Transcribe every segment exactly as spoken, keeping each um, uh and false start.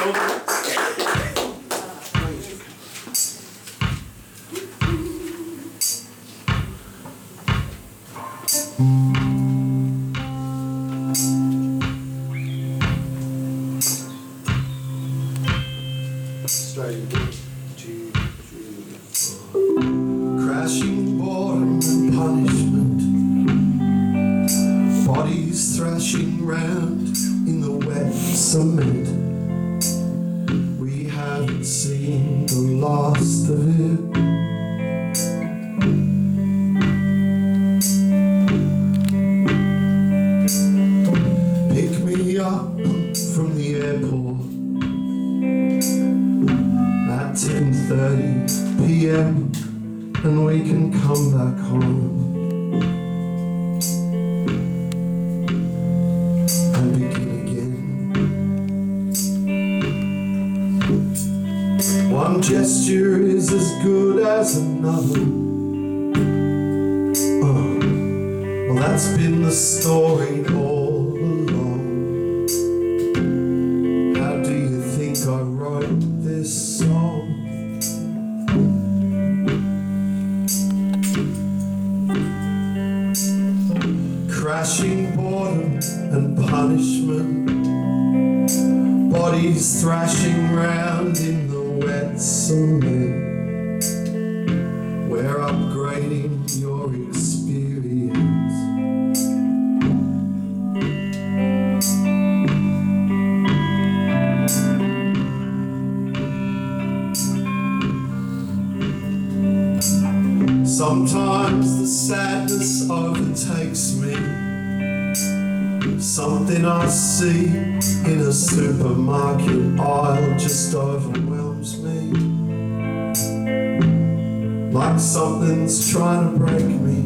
Crashing boredom and punishment, bodies thrashing round in the wet cement. We haven't seen the last of it. Pick me up from the airport at ten thirty p m and we can come back home and begin again. One gesture is as good as another. Oh, well, that's been the story all along. How do you think I wrote this song? Crashing boredom and punishment, bodies thrashing round in the wet cement. We're upgrading your experience. Sometimes the sadness overtakes me. Something I see in a supermarket aisle just overwhelms me. Like something's trying to break me.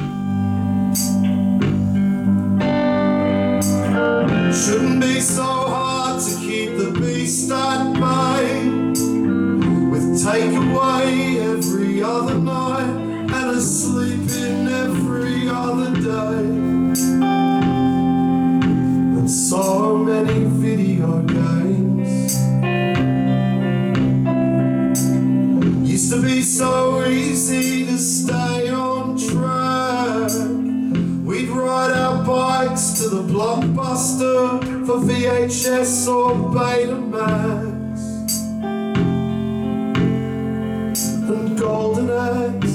Shouldn't be so hard to keep the beast at bay, with takeaway every other night and a sleep in every other day. So many video games used to be so easy to stay on track. We'd ride our bikes to the Blockbuster for V H S or Betamax and Golden Axe.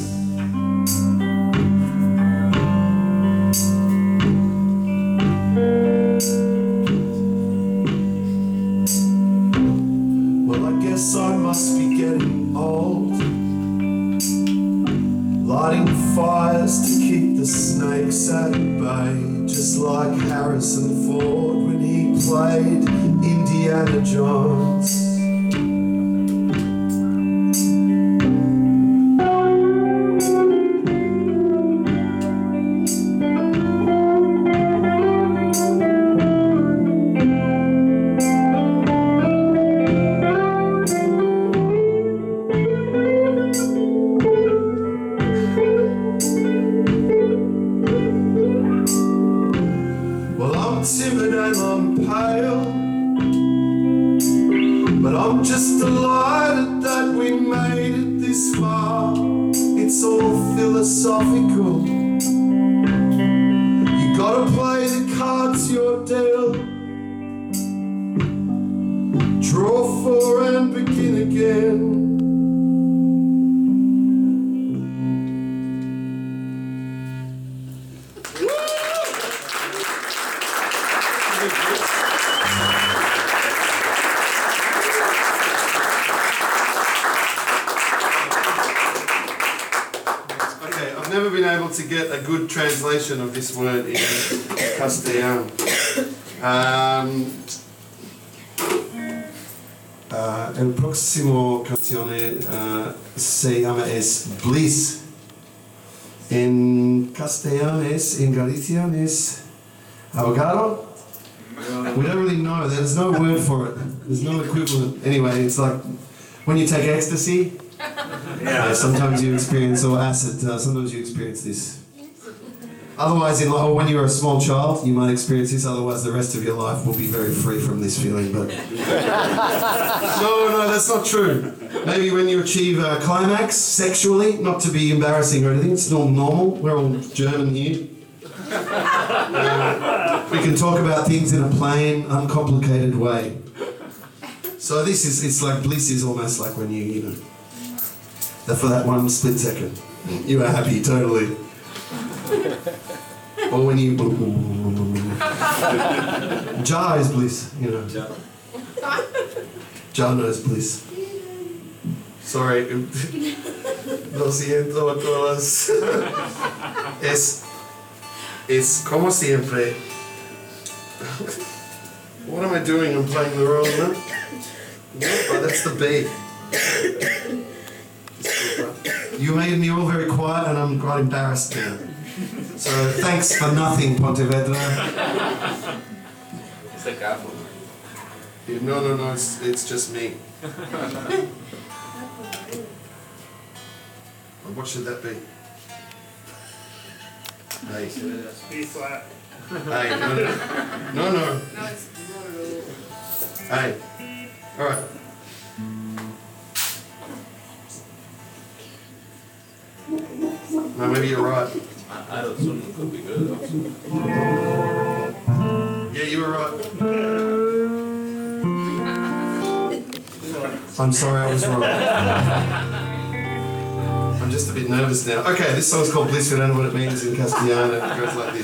I must be getting old, lighting fires to keep the snakes at bay, just like Harrison Ford when he played Indiana Jones. Timid and I'm pale, but I'm just delighted that we made it this far. It's all philosophical. You gotta play the cards you're dealt, draw for and begin again. Never been able to get a good translation of this word in Castellano. Um, uh, el próximo canción uh, se llama es Bliss. En castellano es, en Galicia es abogado. We don't really know. There's no word for it. There's no equivalent. Anyway, it's like when you take ecstasy. Yeah, sometimes you experience, or acid, uh, sometimes you experience this. Otherwise, in, or when you're a small child, you might experience this. Otherwise, the rest of your life will be very free from this feeling. But no, no, that's not true. Maybe when you achieve a climax sexually, not to be embarrassing or anything. It's all normal. We're all German here. Uh, we can talk about things in a plain, uncomplicated way. So this is, it's like bliss is almost like when you, you know, that for that one split second, you are happy totally. Or when you, Jah is bliss, you know. Jah knows bliss. Sorry. Lo siento a todas. Es, es como siempre. What am I doing? I'm playing the wrong note. Oh, that's the B. You made me all very quiet and I'm quite embarrassed now. So thanks for nothing, Pontevedra. It's a capo. Yeah, no, no, no, it's, it's just me. What should that be? Hey. B flat. Hey, no, no. No, no. No, it's Hey. Alright. No, maybe you're right. I, I don't know, it could be good also. Yeah, you were right. I'm sorry, I was wrong. I'm just a bit nervous now. Okay, this song's called Bliss. We don't know what it means in Castellano. It goes like this.